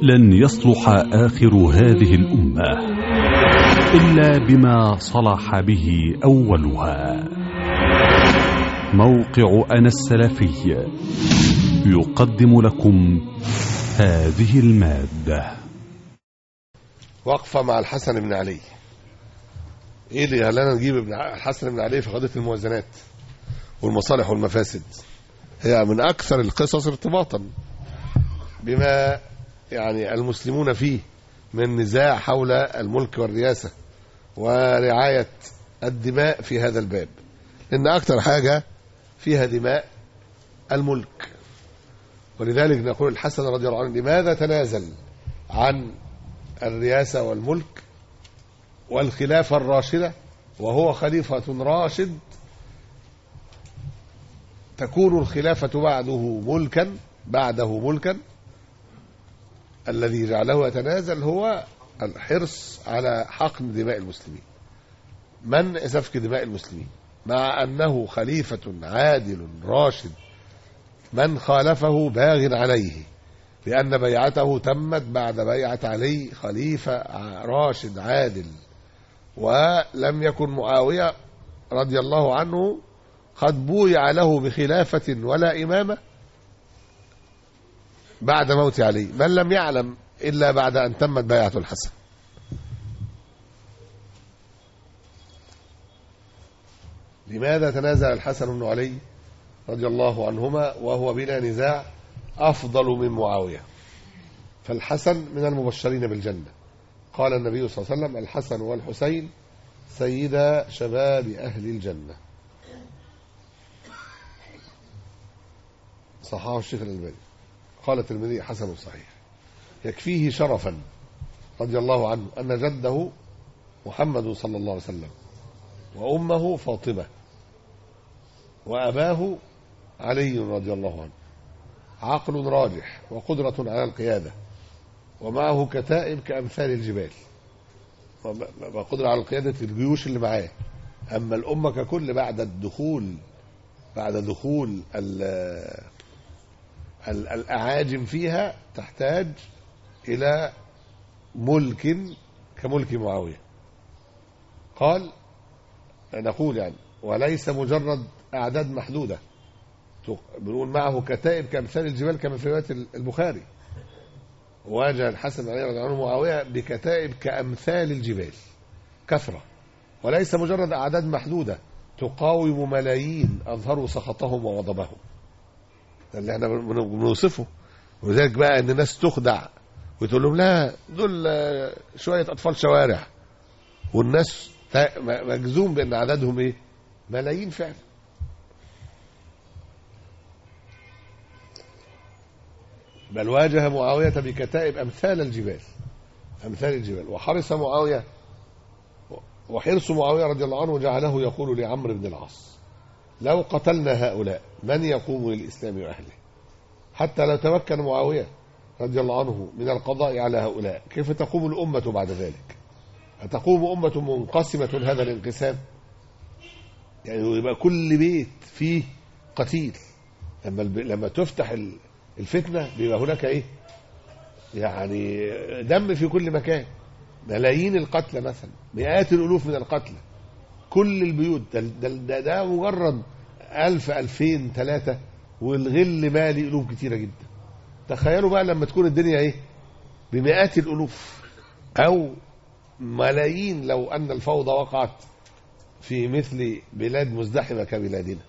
لن يصلح آخر هذه الأمة إلا بما صلح به أولها. موقع أنا السلفي يقدم لكم هذه المادة. وقفة مع الحسن بن علي. ايه اللي خلانا نجيب الحسن بن علي في قضية الموازنات والمصالح والمفاسد؟ هي من أكثر القصص ارتباطا بما يعني المسلمون فيه من نزاع حول الملك والرياسة ورعاية الدماء في هذا الباب، لأن أكثر حاجة فيها دماء الملك. ولذلك نقول الحسن رضي الله عنه لماذا تنازل عن الرياسة والملك والخلافة الراشدة وهو خليفة راشد تكون الخلافة بعده ملكا. الذي جعله يتنازل هو الحرص على حقن دماء المسلمين، منع سفك دماء المسلمين، مع أنه خليفة عادل راشد من خالفه باغ عليه، لأن بيعته تمت بعد بيعة علي خليفة راشد عادل. ولم يكن معاوية رضي الله عنه قد بويع له بخلافة ولا إمامة بعد موت علي، من لم يعلم إلا بعد أن تمت بيعة الحسن. لماذا تنازل الحسن بن علي رضي الله عنهما وهو بلا نزاع أفضل من معاوية؟ فالحسن من المبشرين بالجنة، قال النبي صلى الله عليه وسلم: الحسن والحسين سيدا شباب أهل الجنة. صححه الشيخ الألباني. قال الترمذي: حسن صحيح. يكفيه شرفا رضي الله عنه أن جده محمد صلى الله عليه وسلم، وأمه فاطمة، وأباه علي رضي الله عنه، عقل راجح وقدرة على القيادة، ومعه كتائب كأمثال الجبال، وقدرة على قيادة الجيوش اللي معاه. أما الأمة ككل بعد دخول الأعاجم فيها تحتاج إلى ملك كملك معاوية. قال نقول يعني وليس مجرد أعداد محدودة، بنقول معه كتائب كأمثال الجبال كما في رواية البخاري. واجه الحسن عليه رضي الله عنه معاوية بكتائب كأمثال الجبال، كثرة، وليس مجرد أعداد محدودة تقاوم ملايين أظهروا سخطهم وغضبهم. ده اللي احنا بنوصفه. ولذلك بقى ان الناس تخدع وتقول لهم لا دول شوية أطفال شوارع، والناس مجزوم بأن عددهم ايه؟ ملايين فعلا. بل واجه معاوية بكتائب أمثال الجبال. وحرص معاوية رضي الله عنه جعله يقول لعمرو بن العاص: لو قتلنا هؤلاء من يقوم للإسلام وأهله؟ حتى لو تمكن معاوية رضي الله عنه من القضاء على هؤلاء، كيف تقوم الأمة بعد ذلك؟ أتقوم أمة منقسمة هذا الانقسام؟ يعني يبقى كل بيت فيه قتيل. لما تفتح الفتنة بيبقى هناك ايه؟ يعني دم في كل مكان، ملايين القتلى مثلا، مئات الألوف من القتلى، كل البيوت. ده مجرد 1000 2000 3، والغل مالي ألوف كتيرة جدا. تخيلوا بقى لما تكون الدنيا ايه؟ بمئات الألوف أو ملايين، لو أن الفوضى وقعت في مثل بلاد مزدحمة كبلادنا.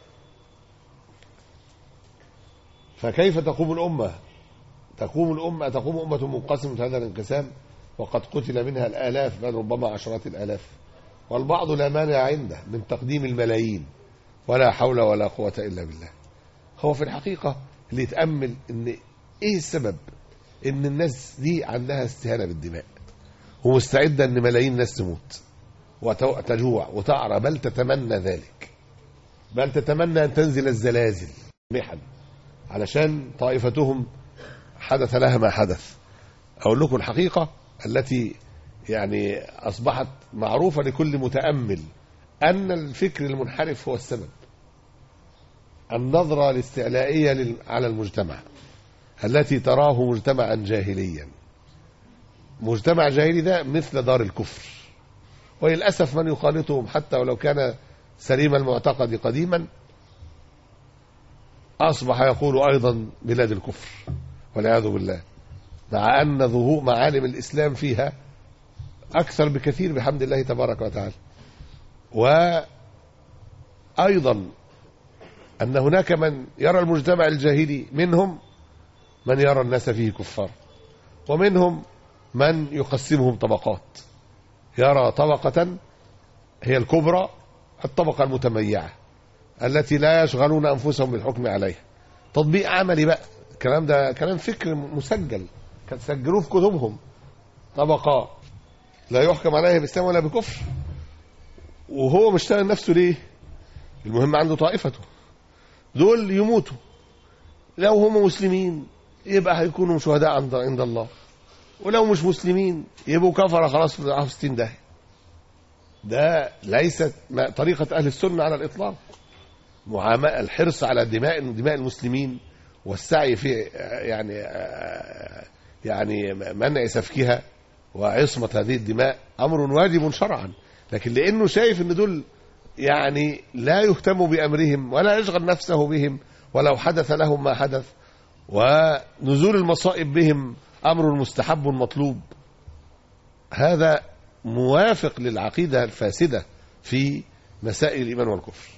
فكيف تقوم الأمة؟ تقوم أمة منقسمة هذا الانقسام وقد قتل منها الآلاف بل ربما عشرات الآلاف، والبعض لا مانع عنده من تقديم الملايين، ولا حول ولا قوة إلا بالله. هو في الحقيقة اللي يتأمل إن إيه السبب إن الناس دي عندها استهانة بالدماء ومستعدة إن ملايين الناس تموت وتجوع وتعرى، بل تتمنى ذلك، بل تتمنى أن تنزل الزلازل محن علشان طائفتهم حدث لها ما حدث. أقول لكم الحقيقة التي يعني أصبحت معروفة لكل متأمل، أن الفكر المنحرف هو السبب. النظرة الاستعلائية على المجتمع، التي تراه مجتمعا جاهليا. مجتمع جاهلي ده مثل دار الكفر، وللأسف من يخالطهم حتى ولو كان سليم المعتقد قديما أصبح يقول أيضا بلاد الكفر والعياذ بالله، مع أن ظهور معالم الإسلام فيها أكثر بكثير بحمد الله تبارك وتعالى. وأيضا أن هناك من يرى المجتمع الجاهلي، منهم من يرى الناس فيه كفار، ومنهم من يقسمهم طبقات، يرى طبقة هي الكبرى، الطبقة المتميعة التي لا يشغلون أنفسهم بالحكم عليها. تطبيق عملي بقى، الكلام ده كلام فكر مسجل، كان سجلوه في كتبهم. طبقة لا يحكم عليها بالإسلام ولا بكفر، وهو مشتغل نفسه ليه؟ المهم عنده طائفته، دول يموتوا، لو هم مسلمين يبقى هيكونوا شهداء عند الله، ولو مش مسلمين يبقوا كفرة خلاص في 60 داهية. ده ليست طريقة أهل السنة على الإطلاق. الحرص على دماء المسلمين والسعي في يعني منع سفكها وعصمة هذه الدماء أمر واجب شرعا، لكن لأنه شايف أن دول يعني لا يهتم بأمرهم ولا يشغل نفسه بهم، ولو حدث لهم ما حدث، ونزول المصائب بهم أمر مستحب مطلوب، هذا موافق للعقيدة الفاسدة في مسائل الإيمان والكفر.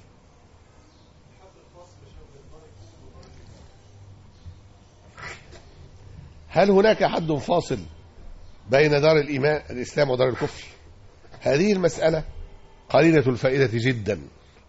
هل هناك حد فاصل بين دار الإسلام ودار الكفر؟ هذه المسألة قليلة الفائدة جدا،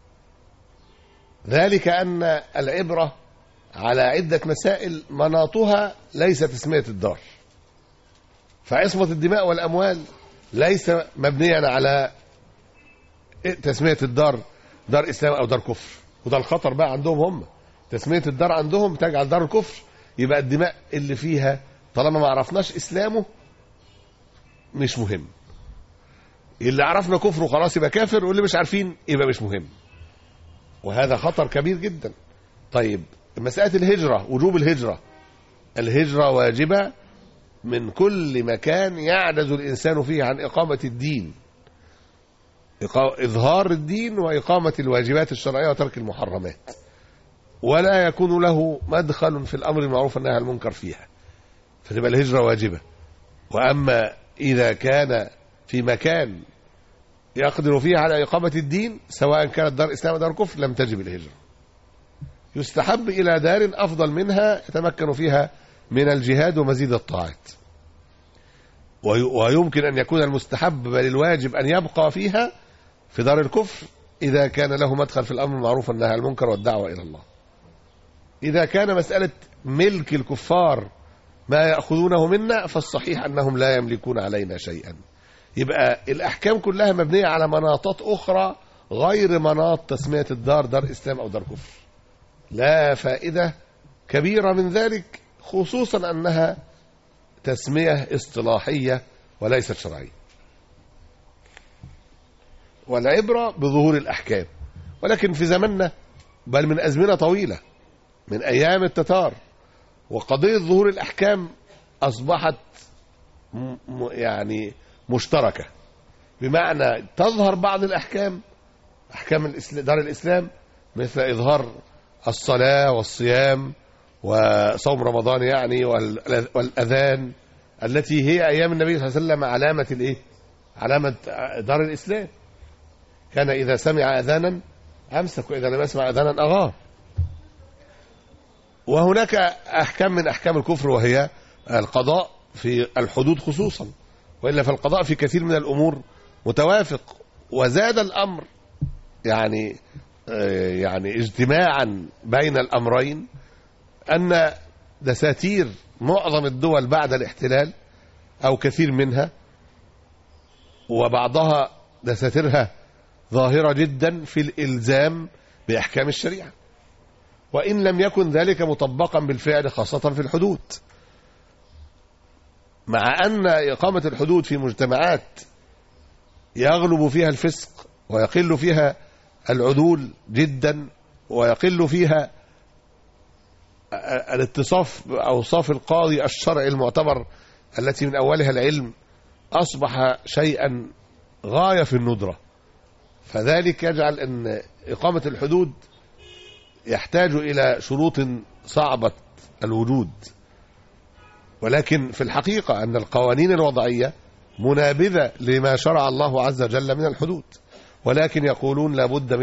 ذلك أن العبرة على عدة مسائل مناطها ليس تسمية الدار، فعصمة الدماء والأموال ليس مبنيا على تسمية الدار دار إسلام أو دار كفر، وده الخطر بقى عندهم هم. تسمية الدار عندهم تجعل دار الكفر، يبقى الدماء اللي فيها طالما ما عرفناش إسلامه مش مهم، اللي عرفنا كفره خلاص يبقى كافر، واللي مش عارفين يبقى مش مهم، وهذا خطر كبير جدا. طيب مسألة الهجرة، وجوب الهجرة واجبة من كل مكان يعجز الإنسان فيه عن إقامة الدين، إظهار الدين وإقامة الواجبات الشرعية وترك المحرمات، ولا يكون له مدخل في الأمر المعروف والنهي عن المنكر فيها، فتبقى الهجرة واجبة. وأما إذا كان في مكان يقدر فيه على إقامة الدين سواء كانت دار إسلام أو دار كفر لم تجب الهجرة، يستحب إلى دار أفضل منها يتمكن فيها من الجهاد ومزيد الطاعات، ويمكن أن يكون المستحب بل الواجب أن يبقى فيها في دار الكفر إذا كان له مدخل في الأمر المعروف والنهي عن المنكر والدعوة إلى الله. إذا كان مسألة ملك الكفار ما يأخذونه منا فالصحيح أنهم لا يملكون علينا شيئا، يبقى الأحكام كلها مبنية على مناطات أخرى غير مناط تسمية الدار دار إسلام أو دار كفر، لا فائدة كبيرة من ذلك، خصوصا أنها تسمية اصطلاحية وليست شرعية. والعبرة بظهور الأحكام، ولكن في زمننا بل من أزمنة طويلة من أيام التتار وقضية ظهور الأحكام أصبحت يعني مشتركة، بمعنى تظهر بعض الأحكام، أحكام دار الإسلام، مثل إظهار الصلاة والصيام وصوم رمضان يعني والأذان، التي هي أيام النبي صلى الله عليه وسلم علامة الإيه؟ علامة دار الإسلام، كان إذا سمع أذانا أمسك وإذا لم يسمع أذانا أغار. وهناك أحكام من أحكام الكفر وهي القضاء في الحدود خصوصا، وإلا فالقضاء في كثير من الأمور متوافق. وزاد الأمر يعني اجتماعا بين الأمرين أن دساتير معظم الدول بعد الاحتلال أو كثير منها، وبعضها دساتيرها ظاهرة جدا في الإلزام بأحكام الشريعة، وإن لم يكن ذلك مطبقا بالفعل خاصة في الحدود، مع أن إقامة الحدود في مجتمعات يغلب فيها الفسق ويقل فيها العدول جدا ويقل فيها الاتصاف بأوصاف القاضي الشرعي المعتبر التي من أولها العلم أصبح شيئا غاية في الندرة. فذلك يجعل أن إقامة الحدود يحتاج إلى شروط صعبة الوجود، ولكن في الحقيقة أن القوانين الوضعية منابذة لما شرع الله عز وجل من الحدود، ولكن يقولون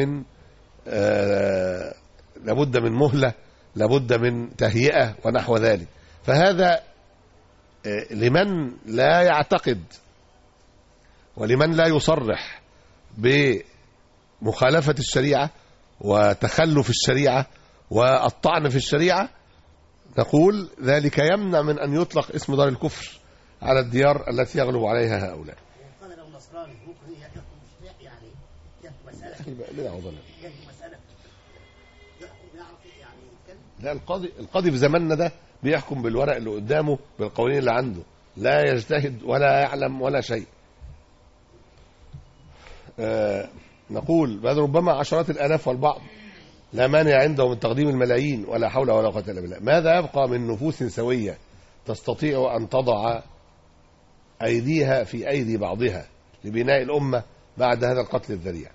لابد من مهلة، لابد من تهيئة ونحو ذلك. فهذا لمن لا يعتقد ولمن لا يصرح بمخالفة الشريعة وتخلف الشريعة والطعن في الشريعة، نقول ذلك يمنع من أن يطلق اسم دار الكفر على الديار التي يغلب عليها هؤلاء. قال لو نصراني ممكن يحكم يعني يحكم مسألة يحكم يعرف يعني يتكلم. لا، القاضي في زماننا ده بيحكم بالورق اللي قدامه بالقوانين اللي عنده، لا يجتهد ولا يعلم ولا شيء. نقول بل ربما عشرات الآلاف والبعض لا مانع عنده من تقديم الملايين، ولا حول ولا قوة إلا بالله. ماذا يبقى من نفوس سوية تستطيع أن تضع أيديها في أيدي بعضها لبناء الأمة بعد هذا القتل الذريع؟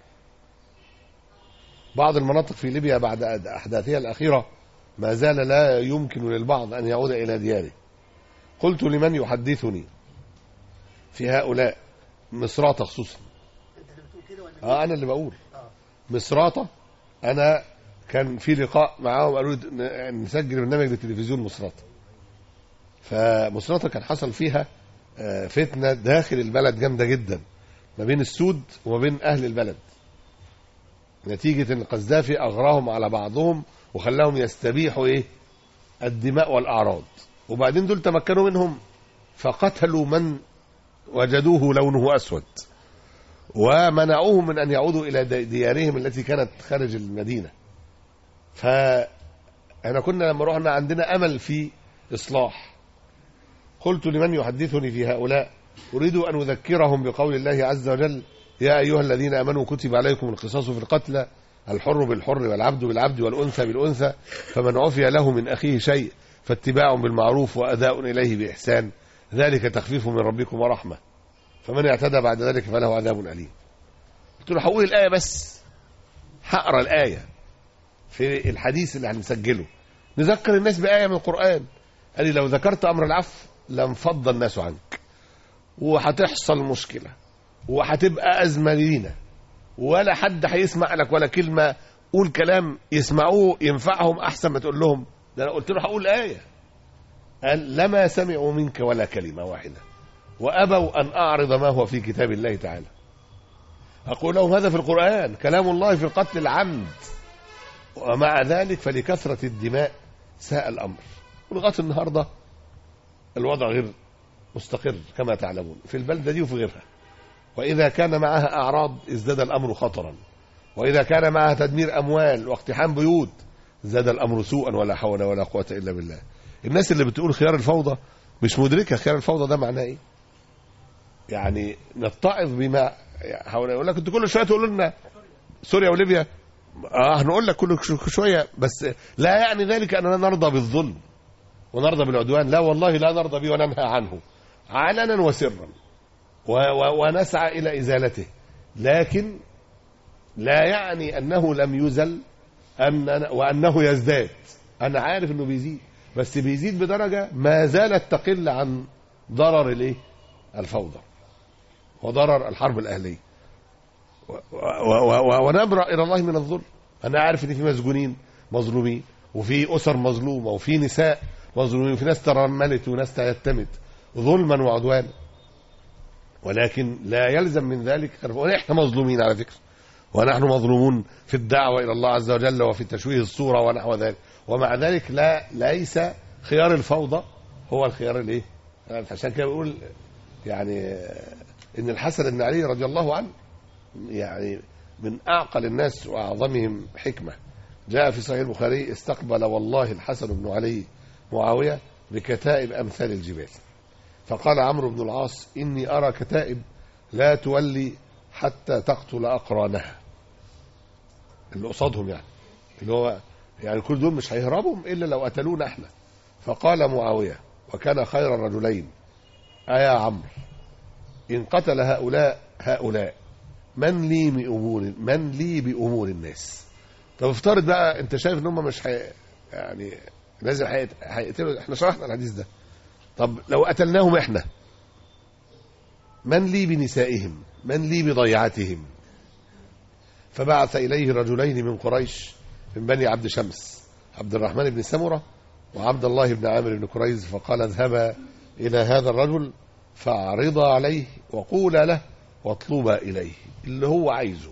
بعض المناطق في ليبيا بعد أحداثها الأخيرة ما زال لا يمكن للبعض أن يعود إلى دياره. قلت لمن يحدثني في هؤلاء مصراتة خصوصا، أنا اللي بقول مصراتة، أنا كان في لقاء معاهم قالوا لي نسجل برنامج للتلفزيون مصراتة، فمصراتة كان حصل فيها فتنة داخل البلد جامدة جدا ما بين السود وما بين أهل البلد، نتيجة أن القذافي أغراهم على بعضهم وخلاهم يستبيحوا الدماء والأعراض، وبعدين دول تمكنوا منهم فقتلوا من وجدوه لونه أسود ومنعوهم من أن يعودوا إلى ديارهم التي كانت خارج المدينة. فأنا كنا لما رحنا عندنا أمل في إصلاح. قلت لمن يحدثني في هؤلاء أريد أن أذكرهم بقول الله عز وجل: يا أيها الذين آمنوا كتب عليكم القصاص في القتلى، الحر بالحر والعبد بالعبد والأنثى بالأنثى، فمن عفي له من أخيه شيء فاتباع بالمعروف وأداء إليه بإحسان، ذلك تخفيف من ربكم ورحمة، فمن اعتدى بعد ذلك فله عذاب أليم. قلت له هقول الآية بس، هقرأ الآية في الحديث اللي هنسجله، نذكر الناس بآية من القرآن. قال لي لو ذكرت أمر العفو لانفض الناس عنك، وهتحصل مشكلة وهتبقى أزمة لينا، ولا حد هيسمع لك ولا كلمة، قول كلام يسمعوه ينفعهم أحسن ما تقول لهم. ده أنا قلت له هقول آية، قال لما سمعوا منك ولا كلمة واحدة وأبوا أن أعرض ما هو في كتاب الله تعالى. أقول لهم هذا في القرآن كلام الله في القتل العمد، ومع ذلك فلكثرة الدماء ساء الأمر، ولغاية النهاردة الوضع غير مستقر كما تعلمون في البلدة دي وفي غيرها. وإذا كان معها أعراض ازداد الأمر خطرا، وإذا كان معها تدمير أموال واقتحام بيوت زاد الأمر سوءا، ولا حول ولا قوة إلا بالله. الناس اللي بتقول خيار الفوضى مش مدركة خيار الفوضى ده معناه إيه. يعني نتعظ بما حاول يقول لك انتوا كل شويه تقولوا لنا سوريا وليبيا، هنقول لك كل شويه، بس لا يعني ذلك اننا نرضى بالظلم ونرضى بالعدوان، لا والله لا نرضى به وننهى عنه علنا وسرا ونسعى الى ازالته، لكن لا يعني انه لم يزل وانه يزداد. انا عارف انه بيزيد، بس بيزيد بدرجه ما زالت تقل عن ضرر الفوضى وضرر الحرب الأهلية، ونبرأ إلى الله من الظلم. أنا عارف إن في مسجونين مظلومين، وفي أسر مظلومة، وفي نساء مظلومين، وفي ناس ترملت وناس تيتمت ظلما وعدوانا، ولكن لا يلزم من ذلك ونحن مظلومين على فكرة، ونحن مظلومون في الدعوة إلى الله عز وجل وفي تشويه الصورة ونحو ذلك، ومع ذلك ليس خيار الفوضى هو الخيار عشان كده بقول يعني إن الحسن بن علي رضي الله عنه يعني من أعقل الناس وأعظمهم حكمة. جاء في صحيح البخاري: استقبل والله الحسن بن علي معاوية بكتائب أمثال الجبال، فقال عمرو بن العاص: إني أرى كتائب لا تولي حتى تقتل أقرانها، اللي قصادهم يعني اللي هو يعني كل دول مش هيهربوا إلا لو قتلونا احنا. فقال معاوية وكان خير الرجلين: يا عمرو إن قتل هؤلاء من لي بأمور الناس. طب افترض بقى انت شايف ان هم مش يعني لازم هيقتلوا، احنا شرحنا الحديث ده. طب لو قتلناهم احنا من لي بنسائهم، من لي بضيعتهم؟ فبعث إليه رجلين من قريش من بني عبد شمس، عبد الرحمن بن سمرة وعبد الله بن عامر بن كريز، فقال: اذهبا إلى هذا الرجل فاعرضا عليه وقولا له واطلبا إليه اللي هو عايزه.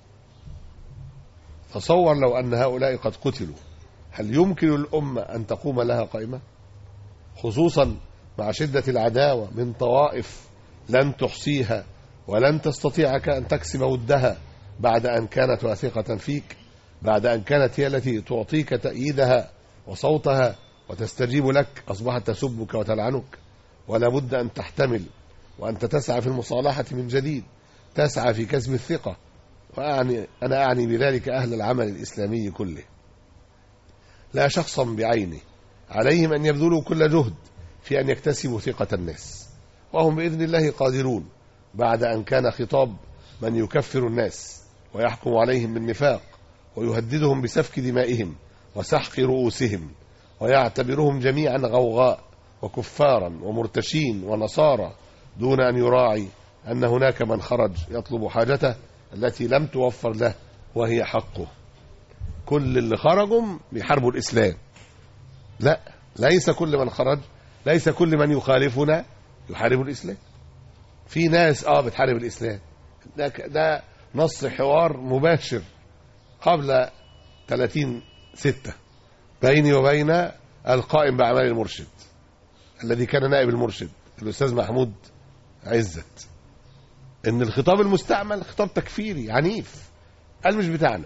تصور لو أن هؤلاء قد قتلوا، هل يمكن الأمة أن تقوم لها قائمة؟ خصوصا مع شدة العداوة من طوائف لن تحصيها ولن تستطيعك أن تكسب ودها بعد أن كانت واثقة فيك، بعد أن كانت هي التي تعطيك تأييدها وصوتها وتستجيب لك، أصبحت تسبك وتلعنك. ولا بد أن تحتمل وأنت تسعى في المصالحة من جديد، تسعى في كسب الثقة. أنا أعني بذلك أهل العمل الإسلامي كله، لا شخصا بعينه. عليهم أن يبذلوا كل جهد في أن يكتسبوا ثقة الناس، وهم بإذن الله قادرون، بعد أن كان خطاب من يكفر الناس ويحكم عليهم بالنفاق ويهددهم بسفك دمائهم وسحق رؤوسهم ويعتبرهم جميعا غوغاء وكفارا ومرتشين ونصارى، دون أن يراعي أن هناك من خرج يطلب حاجته التي لم توفر له وهي حقه. كل اللي خرجوا بيحاربوا الإسلام، لا، ليس كل من خرج، ليس كل من يخالفنا يحارب الإسلام. في ناس بتحارب الإسلام. ده نص حوار مباشر قبل 30/6 بيني وبين القائم بأعمال المرشد الذي كان نائب المرشد الأستاذ محمود عزت، إن الخطاب المستعمل خطاب تكفيري عنيف، قال مش بتاعنا.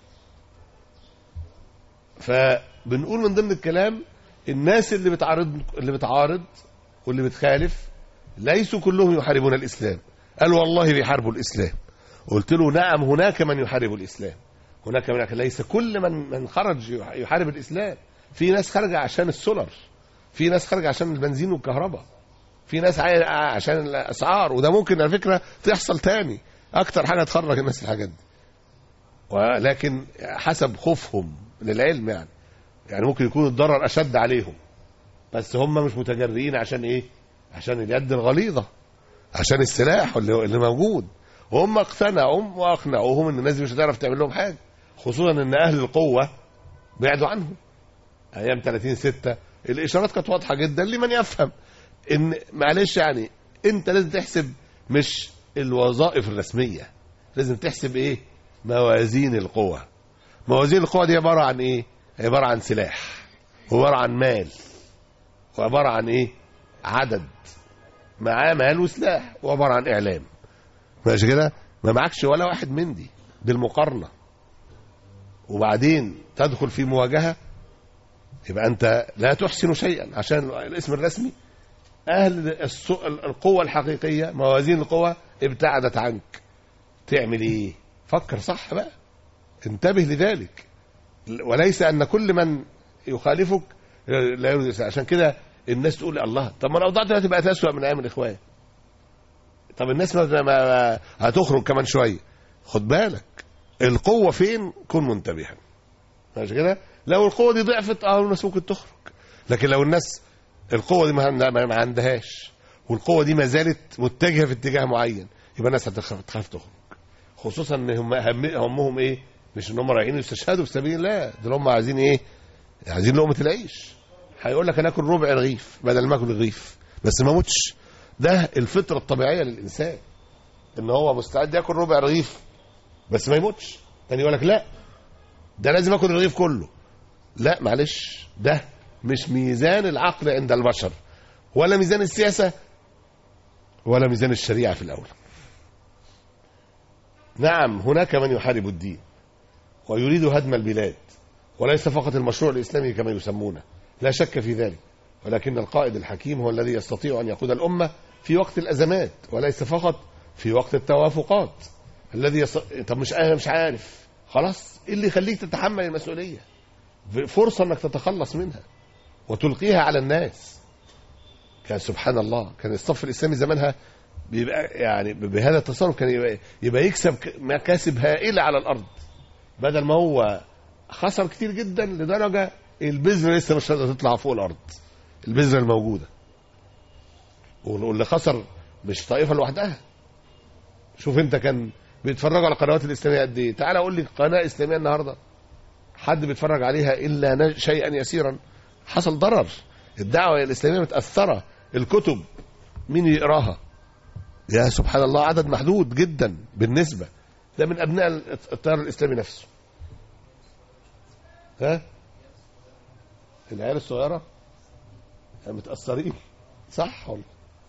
فبنقول من ضمن الكلام الناس اللي بتعارض واللي بتخالف ليسوا كلهم يحاربون الإسلام. قال والله بيحاربوا الإسلام. قلت له نعم، هناك من يحارب الإسلام، هناك ليس كل من خرج يحارب الإسلام. في ناس خرج عشان السولر، في ناس خرج عشان البنزين والكهرباء، في ناس عشان الأسعار، وده ممكن على فكرة تحصل تاني. أكتر حاجة تخرج الناس الحاجات دي، ولكن حسب خوفهم للعلم يعني ممكن يكون الضرر أشد عليهم، بس هم مش متجرئين. عشان إيه؟ عشان اليد الغليظة، عشان السلاح اللي موجود. وهم اقتنعوا وأقنعوهم إن الناس مش هتعرف تعمل لهم حاجة، خصوصا إن أهل القوة بعدوا عنهم. أيام 30/6 الإشارات كانت واضحة جدا لمن يفهم إن معلش يعني أنت لازم تحسب مش الوظائف الرسمية، لازم تحسب إيه؟ موازين القوة. موازين القوة دي عبارة عن إيه؟ عبارة عن سلاح، وعبارة عن مال، وعبارة عن إيه؟ عدد معاه مال وسلاح، وعبارة عن إعلام. ماشي كده؟ ما معكش ولا واحد من دي بالمقارنة، وبعدين تدخل في مواجهة، يبقى أنت لا تحسن شيئا عشان الاسم الرسمي. أهل القوة الحقيقية، موازين القوة ابتعدت عنك. تعمل إيه؟ فكر صح بقى، انتبه لذلك. وليس أن كل من يخالفك لا يريد. عشان كده الناس تقول الله، طب ما الأوضاع دلوقتي بقت أسوأ من أيام الإخوان. طب الناس ما هتخرج كمان شوية. خد بالك القوة فين، كن منتبها. ماشي كده؟ لو القوة دي ضعفت الناس ممكن تخرج، لكن لو الناس القوة دي ما عندهاش، والقوة دي ما زالت متجهة في اتجاه معين، يبقى الناس هتخاف تخرج. خصوصا ان همهم ايه؟ مش ان هم رايحين يستشهدوا في سبيل الله، دول هم عايزين ايه؟ عايزين لقمة العيش. هيقول لك انا اكل ربع رغيف بدل ما اكل رغيف، بس ما موتش. ده الفطرة الطبيعية للإنسان، ان هو مستعد ياكل ربع رغيف بس ما يموتش. تاني يقول لك لا، ده لازم اكل الرغيف كله. لا معلش، ده مش ميزان العقل عند البشر، ولا ميزان السياسة، ولا ميزان الشريعة في الأول. نعم هناك من يحارب الدين ويريد هدم البلاد، وليس فقط المشروع الإسلامي كما يسمونه، لا شك في ذلك، ولكن القائد الحكيم هو الذي يستطيع أن يقود الأمة في وقت الأزمات، وليس فقط في وقت التوافقات. الذي طب مش عارف، خلاص إيه اللي يخليك تتحمل المسؤولية؟ فرصة انك تتخلص منها وتلقيها على الناس. كان سبحان الله كان الصف الإسلامي زمانها بيبقى يعني بهذا التصرف كان يبقى يكسب مكاسب هائلة على الأرض، بدل ما هو خسر كتير جدا لدرجة البذرة لسه مش قادرة تطلع فوق الأرض، البذرة الموجودة. واللي خسر مش طائفة لوحدها. شوف انت كان بيتفرجوا على القنوات الإسلامية قد ايه؟ تعالى قول لي قناة إسلامية النهاردة حد بيتفرج عليها إلا شيئا يسيرا. حصل ضرر، الدعوة الإسلامية متأثرة، الكتب مين يقراها؟ يا سبحان الله عدد محدود جدا بالنسبة ده من أبناء التيار الإسلامي نفسه. ها العيال الصغيرة متأثرين صح والله.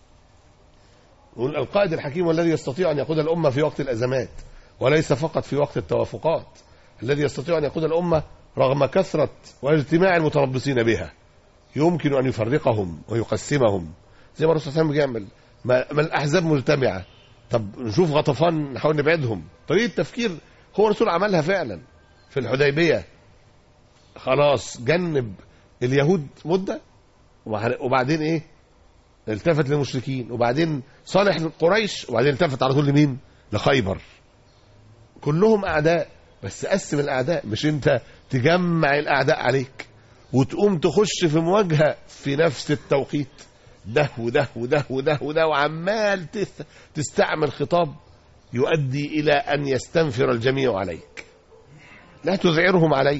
القائد الحكيم والذي يستطيع أن يقود الأمة في وقت الأزمات وليس فقط في وقت التوافقات، الذي يستطيع أن يقود الأمة رغم كثرة واجتماع المتربصين بها، يمكن أن يفرقهم ويقسمهم زي ما الرسول صلى الله عليه وسلم بيعمل. ما الأحزاب مجتمعة، طب نشوف غطفان نحاول نبعدهم. طريقة تفكير هو الرسول عملها فعلا في الحديبية. خلاص جنب اليهود مدة وبعدين ايه التفت للمشركين، وبعدين صالح قريش، وبعدين التفت على طول لمين؟ لخيبر. كلهم أعداء، بس قسم الأعداء، مش انت تجمع الأعداء عليك وتقوم تخش في مواجهة في نفس التوقيت ده وده وده وده وده، وعمال تستعمل خطاب يؤدي إلى أن يستنفر الجميع عليك. لا تذعرهم عليه.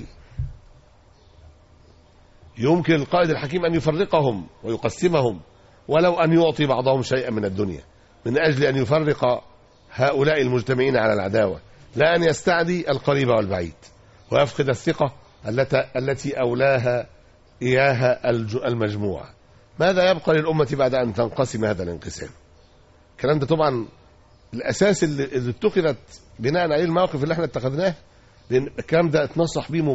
يمكن القائد الحكيم أن يفرقهم ويقسمهم ولو أن يعطي بعضهم شيئا من الدنيا من أجل أن يفرق هؤلاء المجتمعين على العداوة، لا أن يستعدي القريب والبعيد ويفقد الثقة التي أولاها إياها المجموعة. ماذا يبقى للأمة بعد أن تنقسم هذا الانقسام؟ الكلام ده طبعا الأساس اللي اتخذت بناء عليه المواقف اللي احنا اتخذناه، لأن الكلام ده اتنصح به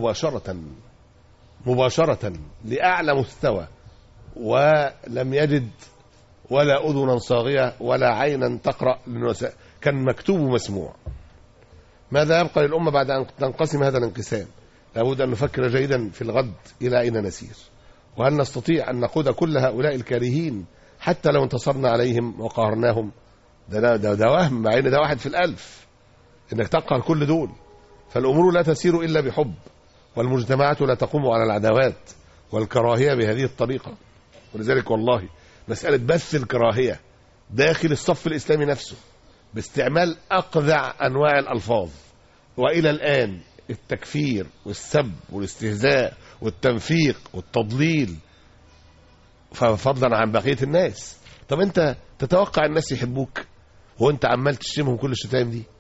مباشرة لأعلى مستوى، ولم يجد ولا أذنا صاغية ولا عينا تقرأ، كان مكتوب ومسموع. ماذا يبقى للأمة بعد أن تنقسم هذا الانقسام؟ لابد أن نفكر جيدا في الغد إلى أين نسير، وهل نستطيع أن نقود كل هؤلاء الكارهين حتى لو انتصرنا عليهم وقهرناهم؟ ده وهم، مع ان ده 1 في 1000 انك تقهر كل دول. فالأمور لا تسير إلا بحب، والمجتمعات لا تقوم على العداوات والكراهية بهذه الطريقة. ولذلك والله مسألة بث الكراهية داخل الصف الإسلامي نفسه باستعمال أقذع أنواع الألفاظ، وإلى الآن التكفير والسب والاستهزاء والتنفيق والتضليل، فضلا عن بقية الناس. طب أنت تتوقع الناس يحبوك وأنت عمال تشتمهم كل الشتائم دي؟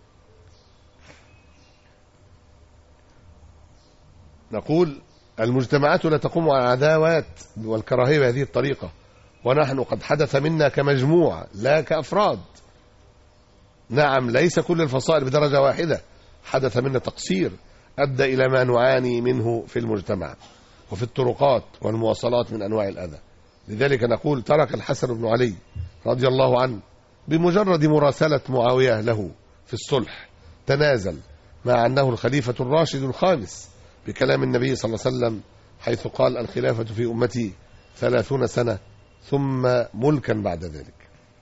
نقول المجتمعات لا تقوم على العداوات والكراهية بهذه الطريقة، ونحن قد حدث منا كمجموعة لا كأفراد. نعم ليس كل الفصائل بدرجة واحدة، حدث منا تقصير أدى إلى ما نعاني منه في المجتمع وفي الطرقات والمواصلات من أنواع الأذى. لذلك نقول ترك الحسن بن علي رضي الله عنه بمجرد مراسلة معاوية له في الصلح تنازل، مع أنه الخليفة الراشد الخامس، بكلام النبي صلى الله عليه وسلم حيث قال الخلافة في أمتي 30 سنة ثم ملكا بعد ذلك.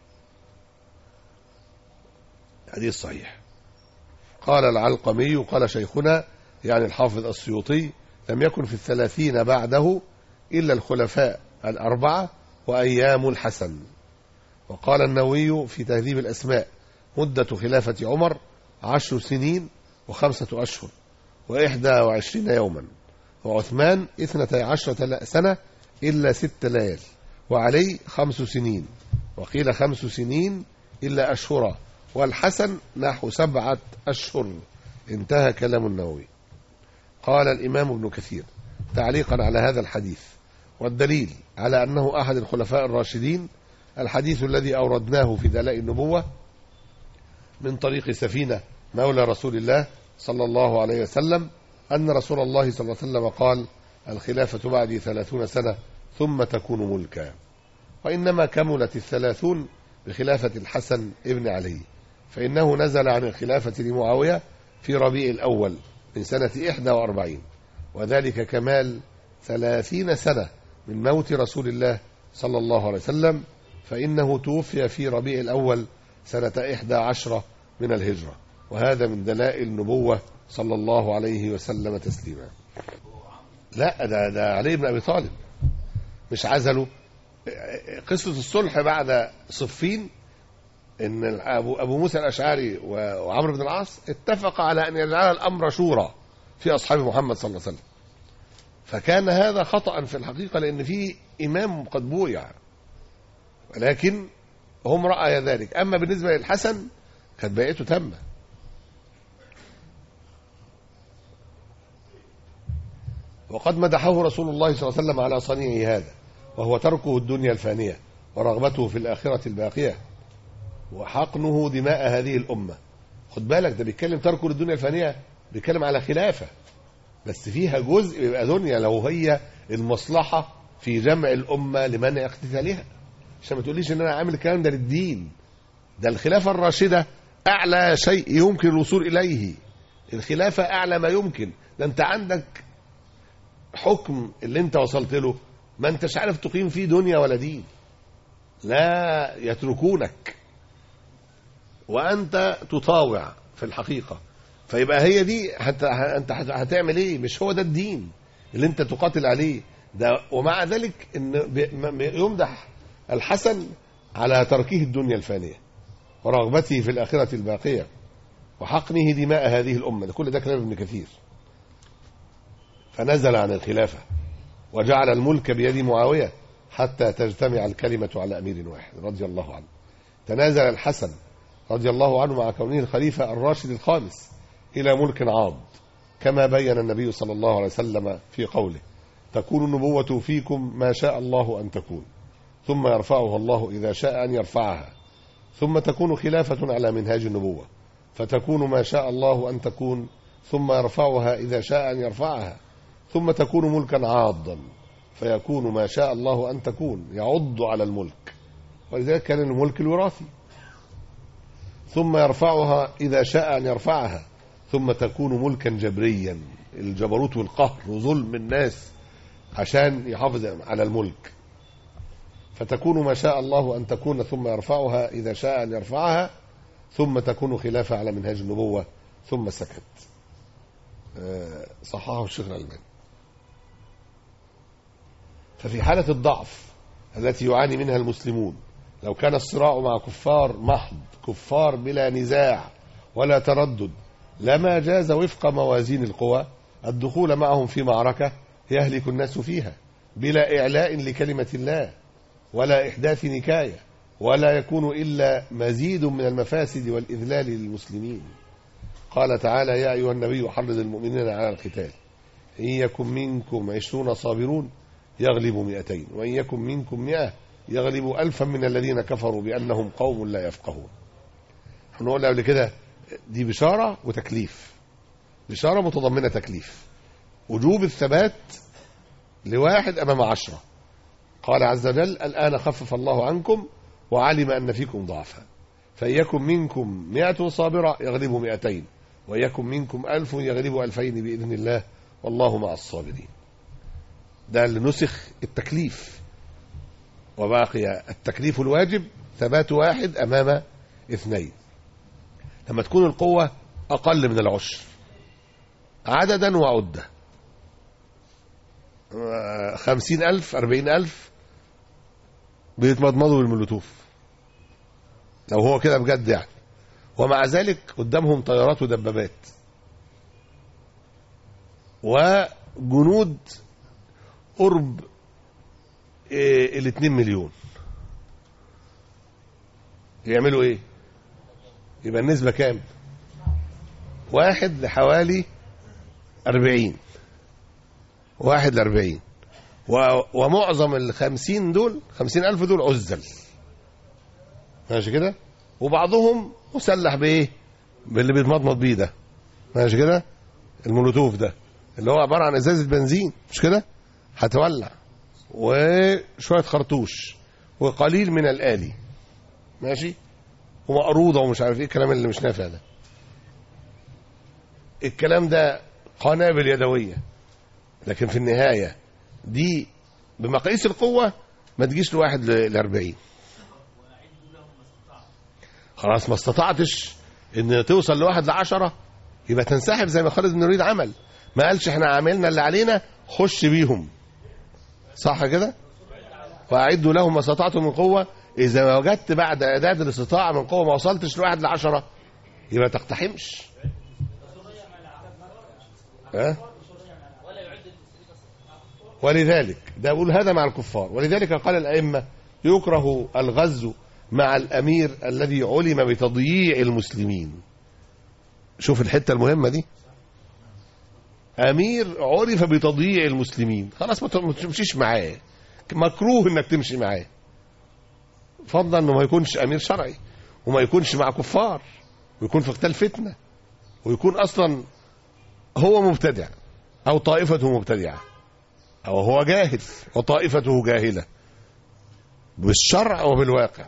حديث صحيح. قال العلقمي قال شيخنا يعني الحافظ السيوطي لم يكن في 30 بعده إلا الخلفاء 4 وأيام الحسن. وقال النووي في تهذيب الأسماء مدة خلافة عمر 10 سنين و5 أشهر و21 يوما، وعثمان 12 سنة إلا 6 ليال، وعلي 5 سنين، وقيل 5 سنين إلا أشهرا، والحسن نحو 7 أشهر. انتهى كلام النووي. قال الإمام ابن كثير تعليقا على هذا الحديث: والدليل على أنه أحد الخلفاء الراشدين الحديث الذي أوردناه في دلائل النبوة من طريق سفينة مولى رسول الله صلى الله عليه وسلم أن رسول الله صلى الله عليه وسلم قال: الخلافة بعدي 30 سنة ثم تكون ملكا. وإنما كملت 30 بخلافة الحسن ابن علي، فإنه نزل عن الخلافة لمعاوية في ربيع الأول من سنة 41، وذلك كمال 30 سنة من موت رسول الله صلى الله عليه وسلم، فإنه توفي في ربيع الأول سنة 11 من الهجرة، وهذا من دلائل النبوة صلى الله عليه وسلم تسليما. لا ده علي بن أبي طالب مش عزله. قصة الصلح بعد صفين ان ابو موسى الاشعري وعمرو بن العاص اتفق على ان يجعل الامر شورى في اصحاب محمد صلى الله عليه وسلم، فكان هذا خطأ في الحقيقة لان في امام قد بويع، ولكن هم رأى ذلك. اما بالنسبة للحسن كانت بيعته تامة. وقد مدحه رسول الله صلى الله عليه وسلم على صنيعه هذا، وهو تركه الدنيا الفانية ورغبته في الآخرة الباقية وحقنه دماء هذه الأمة. خد بالك ده بيتكلم تركه للدنيا الفانية، بيتكلم على خلافة بس فيها جزء بيبقى دنيا، لو هي المصلحة في جمع الأمة لمنع اقتتالها، عشان ما تقوليش ان انا عامل الكلام ده للدين. ده الخلافة الراشدة أعلى شيء يمكن الوصول إليه، الخلافة أعلى ما يمكن. ده أنت عندك حكم اللي أنت وصلت له ما أنتش عارف تقيم فيه دنيا ولا دين، لا يتركونك وأنت تطاوع في الحقيقة. فيبقى هي دي أنت هتعمل إيه؟ مش هو ده الدين اللي أنت تقاتل عليه ده. ومع ذلك إن يمدح الحسن على تركه الدنيا الفانية ورغبته في الآخرة الباقية وحقنه دماء هذه الأمة. ده كل ده كلام ابن كثير. فنزل عن الخلافة وجعل الملك بيد معاوية حتى تجتمع الكلمة على أمير واحد رضي الله عنه. تنازل الحسن رضي الله عنه مع كونه الخليفة الراشد الخامس إلى ملك عاض، كما بين النبي صلى الله عليه وسلم في قوله: تكون النبوة فيكم ما شاء الله أن تكون، ثم يرفعها الله إذا شاء أن يرفعها، ثم تكون خلافة على منهاج النبوة، فتكون ما شاء الله أن تكون، ثم يرفعها إذا شاء أن يرفعها، ثم تكون ملكا عاضا، فيكون ما شاء الله أن تكون، يعض على الملك، ولذلك كان الملك الوراثي. ثم يرفعها إذا شاء أن يرفعها، ثم تكون ملكا جبريا، الجبروت والقهر وظلم الناس عشان يحافظ على الملك، فتكون ما شاء الله أن تكون، ثم يرفعها إذا شاء أن يرفعها، ثم تكون خلافة على منهاج النبوة. ثم سكت. صححه الشيخ الألباني. ففي حالة الضعف التي يعاني منها المسلمون، لو كان الصراع مع كفار محض، كفار بلا نزاع ولا تردد، لما جاز وفق موازين القوى الدخول معهم في معركة يهلك الناس فيها بلا إعلاء لكلمة الله ولا إحداث نكاية، ولا يكون إلا مزيد من المفاسد والإذلال للمسلمين. قال تعالى: يا أيها النبي حرض المؤمنين على القتال، إن يكن منكم 20 صابرون يغلبوا 200، وإن يكن منكم 100 يغلبوا 1000 من الذين كفروا بأنهم قوم لا يفقهون. احنا قلنا قبل كده دي بشارة وتكليف، بشارة متضمنة تكليف، وجوب الثبات لواحد أمام 10. قال عز وجل: الآن خفف الله عنكم وعلم أن فيكم ضعفا، فإيكم منكم 100 صابرة يغلبوا 200، وإيكم منكم 1000 يغلبوا 2000 بإذن الله والله مع الصابرين. ده اللي نسخ التكليف، وباقي التكليف الواجب ثبات واحد أمام 2. لما تكون القوة أقل من العشر عددا وعدة، 50,000 40,000 بيتمضمضوا بالمولوتوف لو هو كده بجد يعني، ومع ذلك قدامهم طيارات ودبابات وجنود قرب 2 مليون، يعملوا ايه؟ يبقى النسبة كام؟ 1 لحوالي 40، 1 ل40، ومعظم 50,000 دول عزل، ماشي كده؟ وبعضهم مسلح بايه؟ باللي بيتمضمض بيه ده، ماشي كده؟ المولوتوف ده اللي هو عبارة عن ازازة بنزين، مش كده؟ هتولع، وشوية خرطوش، وقليل من الآلي، ماشي؟ ومقروضة ومش عارف ايه الكلام اللي مش نافع ده. الكلام ده قنابل يدوية لكن في النهاية دي بمقاييس القوة ما تجيش لواحد ل40. خلاص ما استطعتش ان توصل لواحد ل10 يبقى تنسحب زي ما خالد بن الوليد عمل. ما قالش احنا عملنا اللي علينا خش بيهم، صح كده؟ واعدوا لهم ما استطعتم من قوة. اذا وجدت بعد اعداد الاستطاعة من قوة ما وصلتش لواحد ل10 يبقى تقتحمش. ولذلك ده أقول هذا مع الكفار. ولذلك قال الأئمة يكره الغزو مع الأمير الذي علم بتضييع المسلمين. شوف الحتة المهمة دي، أمير عرف بتضييع المسلمين، خلاص ما تمشيش معاه، مكروه انك تمشي معاه، فضلا انه ما يكونش أمير شرعي وما يكونش مع كفار ويكون في قتال فتنة ويكون أصلا هو مبتدع أو طائفته مبتدعة أو هو جاهل وطائفته جاهلة بالشرع وبالواقع.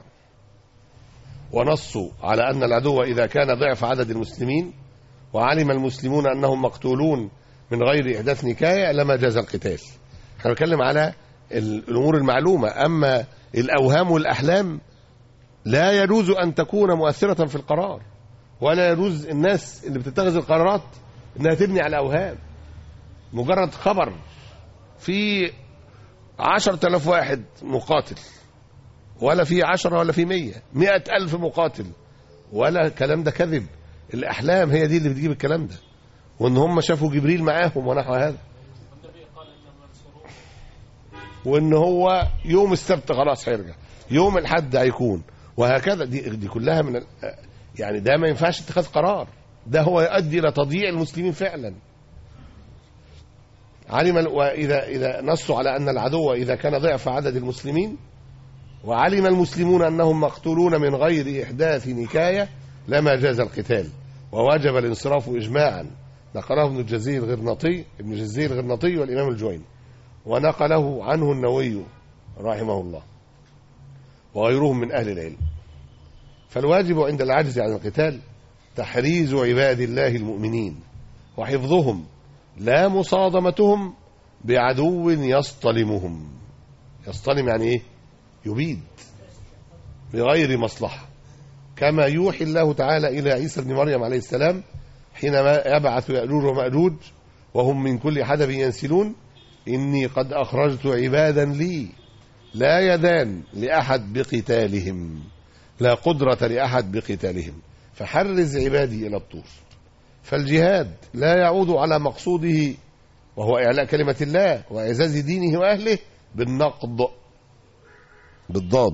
ونصوا على أن العدو إذا كان ضعف عدد المسلمين وعلم المسلمون أنهم مقتولون من غير إحداث نكاية لما جاز القتال. احنا بنتكلم على الأمور المعلومة، أما الأوهام والأحلام لا يجوز أن تكون مؤثرة في القرار، ولا يجوز الناس اللي بتتخذ القرارات أنها تبني على أوهام. مجرد خبر في 10,000 واحد مقاتل، ولا في 10 ولا في 100,000 مقاتل، ولا الكلام ده كذب. الأحلام هي دي اللي بتجيب الكلام ده، وإن هم شافوا جبريل معاهم ونحو هذا، وإن هو يوم السبت خلاص هيرجع، يوم الحد هيكون، وهكذا. دي كلها من يعني ده ما ينفعش اتخاذ قرار، ده هو يؤدي إلى تضييع المسلمين فعلا. إذا نصوا على أن العدو إذا كان ضعف عدد المسلمين وعلم المسلمون أنهم مقتولون من غير إحداث نكاية لما جاز القتال ووجب الانصراف إجماعا. نقله ابن الجزي الغرناطي والإمام الجويني، ونقله عنه النووي رحمه الله وغيرهم من أهل العلم. فالواجب عند العجز عن القتال تحريز عباد الله المؤمنين وحفظهم، لا مصادمتهم بعدو يصطلمهم. يصطلم يعني ايه؟ يبيد بغير مصلحة، كما يوحي الله تعالى إلى عيسى بن مريم عليه السلام حينما يبعث يأجوج ومأجوج وهم من كل حدب ينسلون: إني قد أخرجت عبادا لي لا يدان لأحد بقتالهم، لا قدرة لأحد بقتالهم، فحرز عبادي إلى الطور. فالجهاد لا يعود على مقصوده وهو إعلاء كلمة الله وإعزاز دينه وأهله بالنقض بالضاد.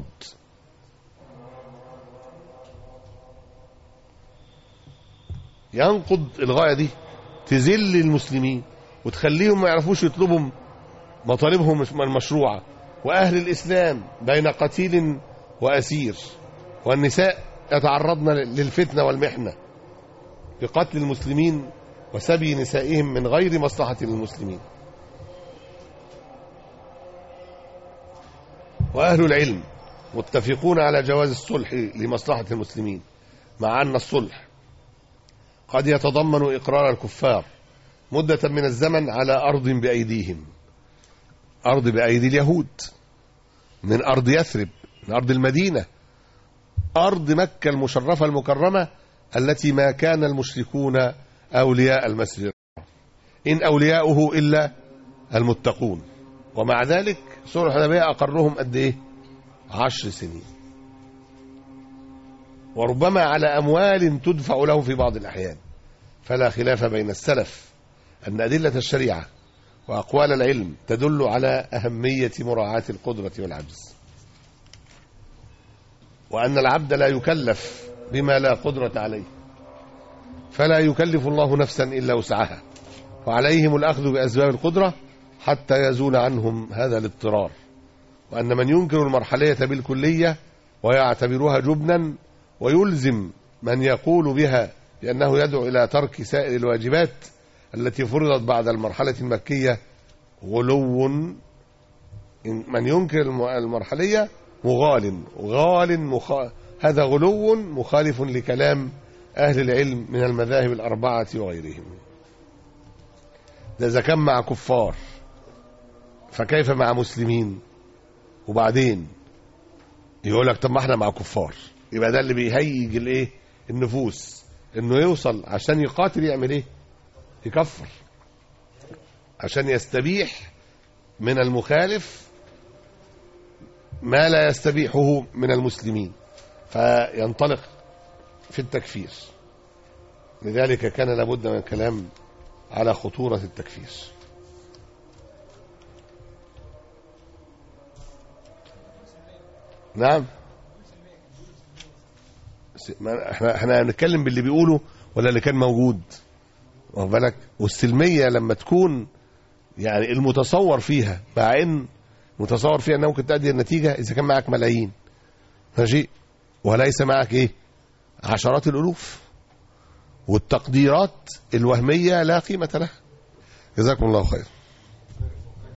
ينقض الغاية دي، تذل المسلمين وتخليهم ما يعرفوش يطلبوا مطالبهم المشروعة، وأهل الإسلام بين قتيل وأسير، والنساء يتعرضن للفتنة والمحنة بقتل المسلمين وسبي نسائهم من غير مصلحة للمسلمين. وأهل العلم متفقون على جواز الصلح لمصلحة المسلمين، مع أن الصلح قد يتضمن إقرار الكفار مدة من الزمن على أرض بأيديهم، أرض بأيدي اليهود، من أرض يثرب، من أرض المدينة، أرض مكة المشرفة المكرمة التي ما كان المشركون أولياء المسجد إن أولياؤه إلا المتقون. ومع ذلك صلح الحديبية أقرهم قد إيه؟ 10 سنين، وربما على أموال تدفع له في بعض الأحيان. فلا خلاف بين السلف أن أدلة الشريعة وأقوال العلم تدل على أهمية مراعاة القدرة والعجز، وأن العبد لا يكلف بما لا قدرة عليه، فلا يكلف الله نفسا إلا وسعها، وعليهم الأخذ بأسباب القدرة حتى يزول عنهم هذا الاضطرار. وأن من ينكر المرحلية بالكلية ويعتبرها جبنا ويلزم من يقول بها لأنه يدعو إلى ترك سائر الواجبات التي فرضت بعد المرحلة المكية غلو. من ينكر المرحلية هذا غلو مخالف لكلام أهل العلم من المذاهب الأربعة وغيرهم. ده إذا كان مع كفار. فكيف مع مسلمين؟ وبعدين يقول لك طب ما احنا مع كفار. يبقى ده اللي بيهيج الايه؟ النفوس، انه يوصل عشان يقاتل يعمل ايه؟ يكفر، عشان يستبيح من المخالف ما لا يستبيحه من المسلمين، فينطلق في التكفير. لذلك كان لابد من الكلام على خطورة التكفير. نعم، احنا بنتكلم باللي بيقوله ولا اللي كان موجود، واخد بالك؟ والسلمية لما تكون يعني المتصور فيها، مع ان متصور فيها انها ممكن تؤدي النتيجة اذا كان معك ملايين، ماشي، وليس معك ايه؟ عشرات الالوف، والتقديرات الوهمية لا قيمة لها. جزاكم الله خير.